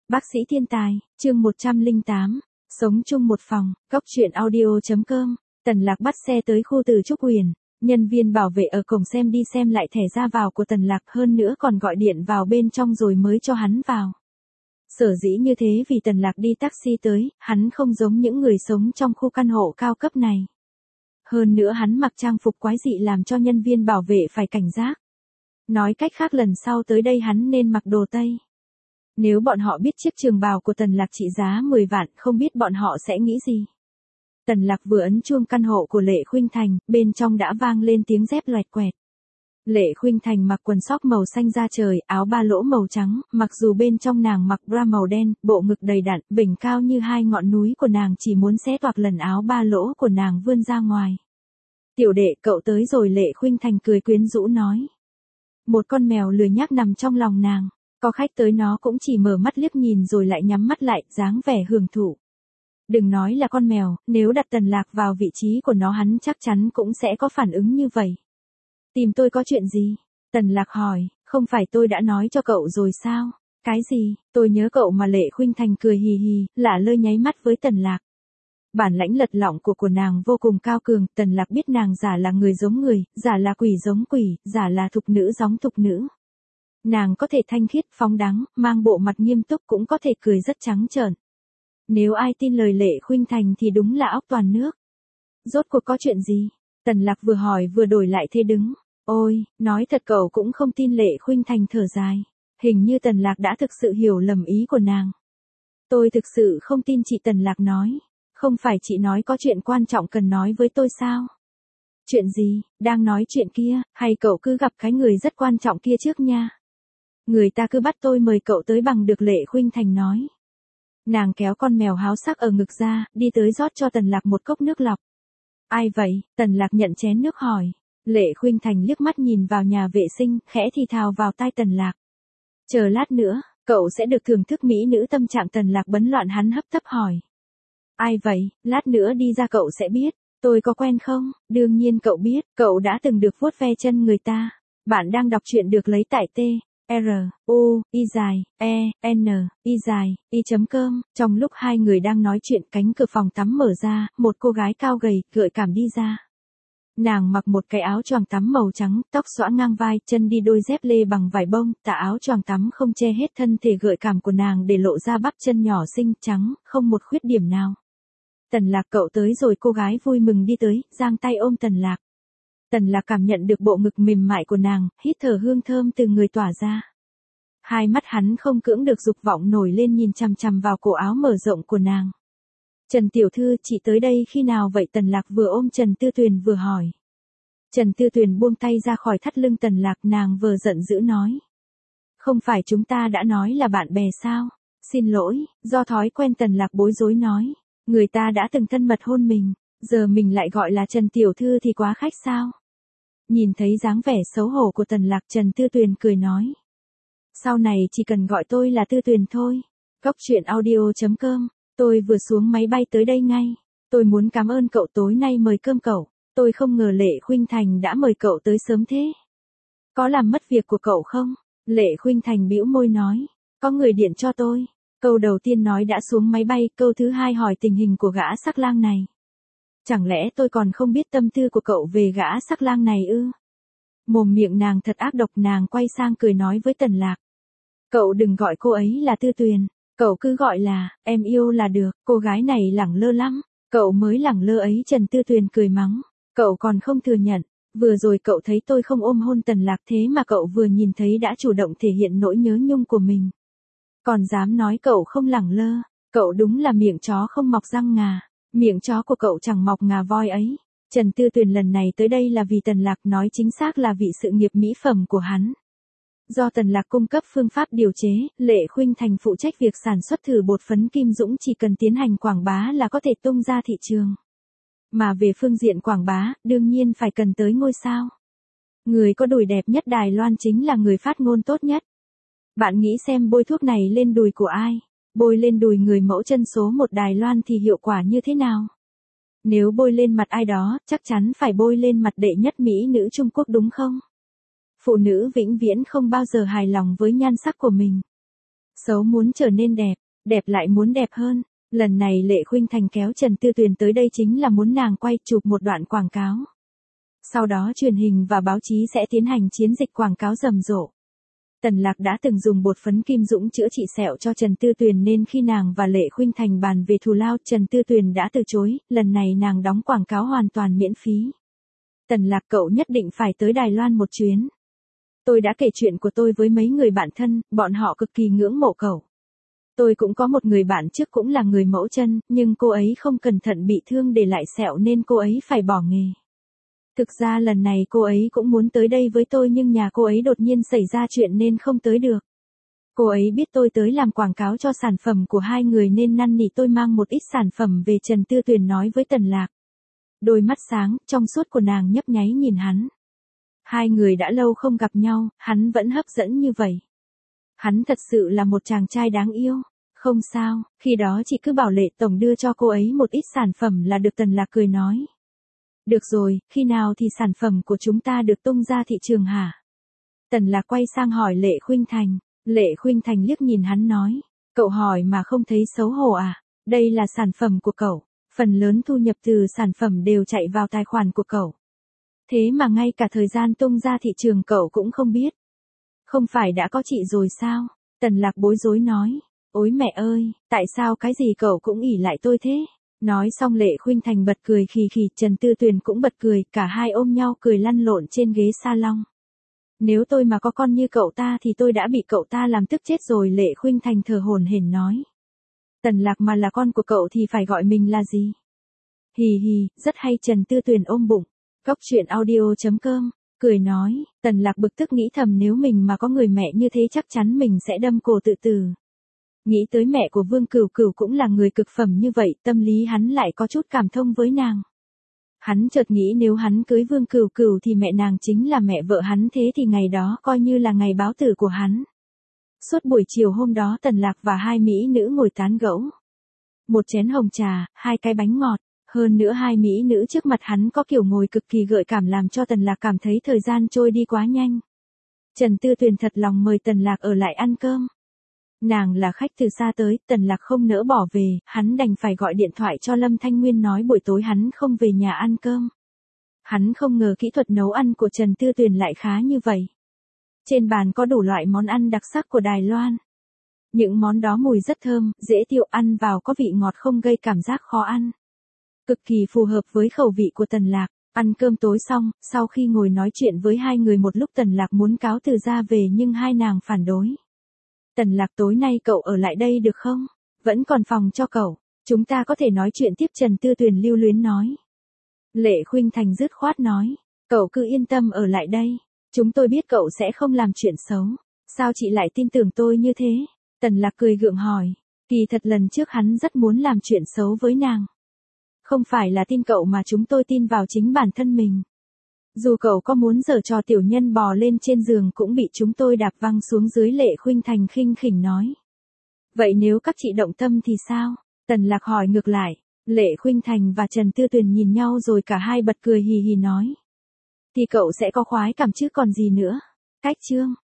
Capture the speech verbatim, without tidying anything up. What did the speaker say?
Bác sĩ thiên tài, chương một trăm lẻ tám, sống chung một phòng, góc truyện audio.com, Tần Lạc bắt xe tới khu Từ Trúc Huyền, nhân viên bảo vệ ở cổng xem đi xem lại thẻ ra vào của Tần Lạc, hơn nữa còn gọi điện vào bên trong rồi mới cho hắn vào. Sở dĩ như thế vì Tần Lạc đi taxi tới, hắn không giống những người sống trong khu căn hộ cao cấp này. Hơn nữa hắn mặc trang phục quái dị làm cho nhân viên bảo vệ phải cảnh giác. Nói cách khác lần sau tới đây hắn nên mặc đồ Tây. Nếu bọn họ biết chiếc trường bào của Tần Lạc trị giá mười vạn, không biết bọn họ sẽ nghĩ gì. Tần Lạc vừa ấn chuông căn hộ của Lệ Khuynh Thành, bên trong đã vang lên tiếng dép loẹt quẹt. Lệ Khuynh Thành mặc quần sóc màu xanh da trời, áo ba lỗ màu trắng, mặc dù bên trong nàng mặc bra màu đen, bộ ngực đầy đặn, vểnh cao như hai ngọn núi của nàng chỉ muốn xé toạc lần áo ba lỗ của nàng vươn ra ngoài. Tiểu đệ, cậu tới rồi. Lệ Khuynh Thành cười quyến rũ nói. Một con mèo lười nhác nằm trong lòng nàng. Có khách tới nó cũng chỉ mở mắt liếc nhìn rồi lại nhắm mắt lại, dáng vẻ hưởng thụ. Đừng nói là con mèo, nếu đặt Tần Lạc vào vị trí của nó hắn chắc chắn cũng sẽ có phản ứng như vậy. Tìm tôi có chuyện gì? Tần Lạc hỏi, không phải tôi đã nói cho cậu rồi sao? Cái gì? Tôi nhớ cậu mà. Lệ Khuynh Thành cười hì hì, lả lơi nháy mắt với Tần Lạc. Bản lãnh lật lọng của của nàng vô cùng cao cường, Tần Lạc biết nàng giả là người giống người, giả là quỷ giống quỷ, giả là thục nữ giống thục nữ. Nàng có thể thanh khiết, phóng đãng, mang bộ mặt nghiêm túc, cũng có thể cười rất trắng trợn. Nếu ai tin lời Lệ Khuynh Thành thì đúng là óc toàn nước. Rốt cuộc có chuyện gì? Tần Lạc vừa hỏi vừa đổi lại thế đứng. Ôi, nói thật cậu cũng không tin. Lệ Khuynh Thành thở dài. Hình như Tần Lạc đã thực sự hiểu lầm ý của nàng. Tôi thực sự không tin chị. Tần Lạc nói. Không phải chị nói có chuyện quan trọng cần nói với tôi sao? Chuyện gì? Đang nói chuyện kia, hay cậu cứ gặp cái người rất quan trọng kia trước nha? Người ta cứ bắt tôi mời cậu tới bằng được. Lệ Khuynh Thành nói. Nàng kéo con mèo háo sắc ở ngực ra, đi tới rót cho Tần Lạc một cốc nước lọc. Ai vậy? Tần Lạc nhận chén nước hỏi. Lệ Khuynh Thành liếc mắt nhìn vào nhà vệ sinh, khẽ thì thào vào tai Tần Lạc. Chờ lát nữa, cậu sẽ được thưởng thức mỹ nữ. Tâm trạng Tần Lạc bấn loạn, hắn hấp tấp hỏi. Ai vậy? Lát nữa đi ra cậu sẽ biết. Tôi có quen không? Đương nhiên cậu biết, cậu đã từng được vuốt ve chân người ta. Bạn đang đọc truyện được lấy tại T. R, U, I dài, E, N, I dài, I.com. Trong lúc hai người đang nói chuyện, cánh cửa phòng tắm mở ra, một cô gái cao gầy, gợi cảm đi ra. Nàng mặc một cái áo choàng tắm màu trắng, tóc xõa ngang vai, chân đi đôi dép lê bằng vải bông, tà áo choàng tắm không che hết thân thể gợi cảm của nàng để lộ ra bắp chân nhỏ xinh trắng, không một khuyết điểm nào. Tần Lạc, cậu tới rồi. Cô gái vui mừng đi tới, giang tay ôm Tần Lạc. Tần Lạc cảm nhận được bộ ngực mềm mại của nàng, hít thở hương thơm từ người tỏa ra. Hai mắt hắn không cưỡng được dục vọng nổi lên, nhìn chằm chằm vào cổ áo mở rộng của nàng. Trần tiểu thư, chị tới đây khi nào vậy? Tần Lạc vừa ôm Trần Tư Tuyền vừa hỏi. Trần Tư Tuyền buông tay ra khỏi thắt lưng Tần Lạc, nàng vừa giận dữ nói. Không phải chúng ta đã nói là bạn bè sao? Xin lỗi, do thói quen. Tần Lạc bối rối nói. Người ta đã từng thân mật hôn mình, giờ mình lại gọi là Trần tiểu thư thì quá khách sao? Nhìn thấy dáng vẻ xấu hổ của Tần Lạc, Trần Tư Tuyền cười nói. Sau này chỉ cần gọi tôi là Tư Tuyền thôi. Góc truyện audio.com. Tôi vừa xuống máy bay tới đây ngay. Tôi muốn cảm ơn cậu tối nay mời cơm cậu. Tôi không ngờ Lệ Khuynh Thành đã mời cậu tới sớm thế. Có làm mất việc của cậu không? Lệ Khuynh Thành bĩu môi nói. Có người điện cho tôi. Câu đầu tiên nói đã xuống máy bay, câu thứ hai hỏi tình hình của gã sắc lang này. Chẳng lẽ tôi còn không biết tâm tư của cậu về gã sắc lang này ư? Mồm miệng nàng thật ác độc. Nàng quay sang cười nói với Tần Lạc. Cậu đừng gọi cô ấy là Tư Tuyền, cậu cứ gọi là em yêu là được. Cô gái này lẳng lơ lắm. Cậu mới lẳng lơ ấy. Trần Tư Tuyền cười mắng. Cậu còn không thừa nhận. Vừa rồi cậu thấy tôi không ôm hôn Tần Lạc, thế mà cậu vừa nhìn thấy đã chủ động thể hiện nỗi nhớ nhung của mình. Còn dám nói cậu không lẳng lơ. Cậu đúng là miệng chó không mọc răng ngà. Miệng chó của cậu chẳng mọc ngà voi ấy. Trần Tư Tuyền lần này tới đây là vì Tần Lạc, nói chính xác là vì sự nghiệp mỹ phẩm của hắn. Do Tần Lạc cung cấp phương pháp điều chế, Lệ Khuynh Thành phụ trách việc sản xuất thử bột phấn Kim Dũng, chỉ cần tiến hành quảng bá là có thể tung ra thị trường. Mà về phương diện quảng bá, đương nhiên phải cần tới ngôi sao. Người có đùi đẹp nhất Đài Loan chính là người phát ngôn tốt nhất. Bạn nghĩ xem bôi thuốc này lên đùi của ai? Bôi lên đùi người mẫu chân số một Đài Loan thì hiệu quả như thế nào? Nếu bôi lên mặt ai đó, chắc chắn phải bôi lên mặt đệ nhất mỹ nữ Trung Quốc đúng không? Phụ nữ vĩnh viễn không bao giờ hài lòng với nhan sắc của mình. Xấu muốn trở nên đẹp, đẹp lại muốn đẹp hơn. Lần này Lệ Khuynh Thành kéo Trần Tư Tuyền tới đây chính là muốn nàng quay chụp một đoạn quảng cáo. Sau đó truyền hình và báo chí sẽ tiến hành chiến dịch quảng cáo rầm rộ. Tần Lạc đã từng dùng bột phấn Kim Dũng chữa trị sẹo cho Trần Tư Tuyền nên khi nàng và Lệ Khuynh Thành bàn về thù lao, Trần Tư Tuyền đã từ chối, lần này nàng đóng quảng cáo hoàn toàn miễn phí. Tần Lạc, cậu nhất định phải tới Đài Loan một chuyến. Tôi đã kể chuyện của tôi với mấy người bạn thân, bọn họ cực kỳ ngưỡng mộ cậu. Tôi cũng có một người bạn trước cũng là người mẫu chân, nhưng cô ấy không cẩn thận bị thương để lại sẹo nên cô ấy phải bỏ nghề. Thực ra lần này cô ấy cũng muốn tới đây với tôi nhưng nhà cô ấy đột nhiên xảy ra chuyện nên không tới được. Cô ấy biết tôi tới làm quảng cáo cho sản phẩm của hai người nên năn nỉ tôi mang một ít sản phẩm về. Trần Tư Tuyền nói với Tần Lạc. Đôi mắt sáng, trong suốt của nàng nhấp nháy nhìn hắn. Hai người đã lâu không gặp nhau, hắn vẫn hấp dẫn như vậy. Hắn thật sự là một chàng trai đáng yêu. Không sao, khi đó chị cứ bảo Lệ Tổng đưa cho cô ấy một ít sản phẩm là được. Tần Lạc cười nói. Được rồi, khi nào thì sản phẩm của chúng ta được tung ra thị trường hả? Tần Lạc quay sang hỏi Lệ Khuynh Thành. Lệ Khuynh Thành liếc nhìn hắn nói. Cậu hỏi mà không thấy xấu hổ à? Đây là sản phẩm của cậu. Phần lớn thu nhập từ sản phẩm đều chạy vào tài khoản của cậu. Thế mà ngay cả thời gian tung ra thị trường cậu cũng không biết. Không phải đã có chị rồi sao? Tần Lạc bối rối nói. Ôi mẹ ơi, tại sao cái gì cậu cũng ỷ lại tôi thế? Nói xong Lệ Khuynh Thành bật cười khì khì, Trần Tư Tuyền cũng bật cười, cả hai ôm nhau cười lăn lộn trên ghế salon. Nếu tôi mà có con như cậu ta thì tôi đã bị cậu ta làm tức chết rồi. Lệ Khuynh Thành thở hổn hển nói. Tần Lạc mà là con của cậu thì phải gọi mình là gì? Hì hì, rất hay. Trần Tư Tuyền ôm bụng. Cóc truyện audio chấm com, cười nói. Tần Lạc bực tức nghĩ thầm nếu mình mà có người mẹ như thế chắc chắn mình sẽ đâm cổ tự tử. Nghĩ tới mẹ của Vương Cửu Cửu cũng là người cực phẩm như vậy, tâm lý hắn lại có chút cảm thông với nàng. Hắn chợt nghĩ nếu hắn cưới Vương Cửu Cửu thì mẹ nàng chính là mẹ vợ hắn, thế thì ngày đó coi như là ngày báo tử của hắn. Suốt buổi chiều hôm đó Tần Lạc và hai mỹ nữ ngồi tán gẫu. Một chén hồng trà, hai cái bánh ngọt, hơn nữa hai mỹ nữ trước mặt hắn có kiểu ngồi cực kỳ gợi cảm làm cho Tần Lạc cảm thấy thời gian trôi đi quá nhanh. Trần Tư Tuyền thật lòng mời Tần Lạc ở lại ăn cơm. Nàng là khách từ xa tới, Tần Lạc không nỡ bỏ về, hắn đành phải gọi điện thoại cho Lâm Thanh Nguyên nói buổi tối hắn không về nhà ăn cơm. Hắn không ngờ kỹ thuật nấu ăn của Trần Tư Tuyền lại khá như vậy. Trên bàn có đủ loại món ăn đặc sắc của Đài Loan. Những món đó mùi rất thơm, dễ tiêu, ăn vào có vị ngọt không gây cảm giác khó ăn. Cực kỳ phù hợp với khẩu vị của Tần Lạc. Ăn cơm tối xong, sau khi ngồi nói chuyện với hai người một lúc Tần Lạc muốn cáo từ ra về nhưng hai nàng phản đối. Tần Lạc, tối nay cậu ở lại đây được không? Vẫn còn phòng cho cậu. Chúng ta có thể nói chuyện tiếp. Trần Tư Tuyền lưu luyến nói. Lệ Khuynh Thành dứt khoát nói. Cậu cứ yên tâm ở lại đây. Chúng tôi biết cậu sẽ không làm chuyện xấu. Sao chị lại tin tưởng tôi như thế? Tần Lạc cười gượng hỏi. Kỳ thật lần trước hắn rất muốn làm chuyện xấu với nàng. Không phải là tin cậu mà chúng tôi tin vào chính bản thân mình. Dù cậu có muốn giở trò tiểu nhân bò lên trên giường cũng bị chúng tôi đạp văng xuống dưới. Lệ Khuynh Thành khinh khỉnh nói. Vậy nếu các chị động tâm thì sao? Tần Lạc hỏi ngược lại. Lệ Khuynh Thành và Trần Tư Tuyền nhìn nhau rồi cả hai bật cười hì hì nói. Thì cậu sẽ có khoái cảm chứ còn gì nữa. Cách chương.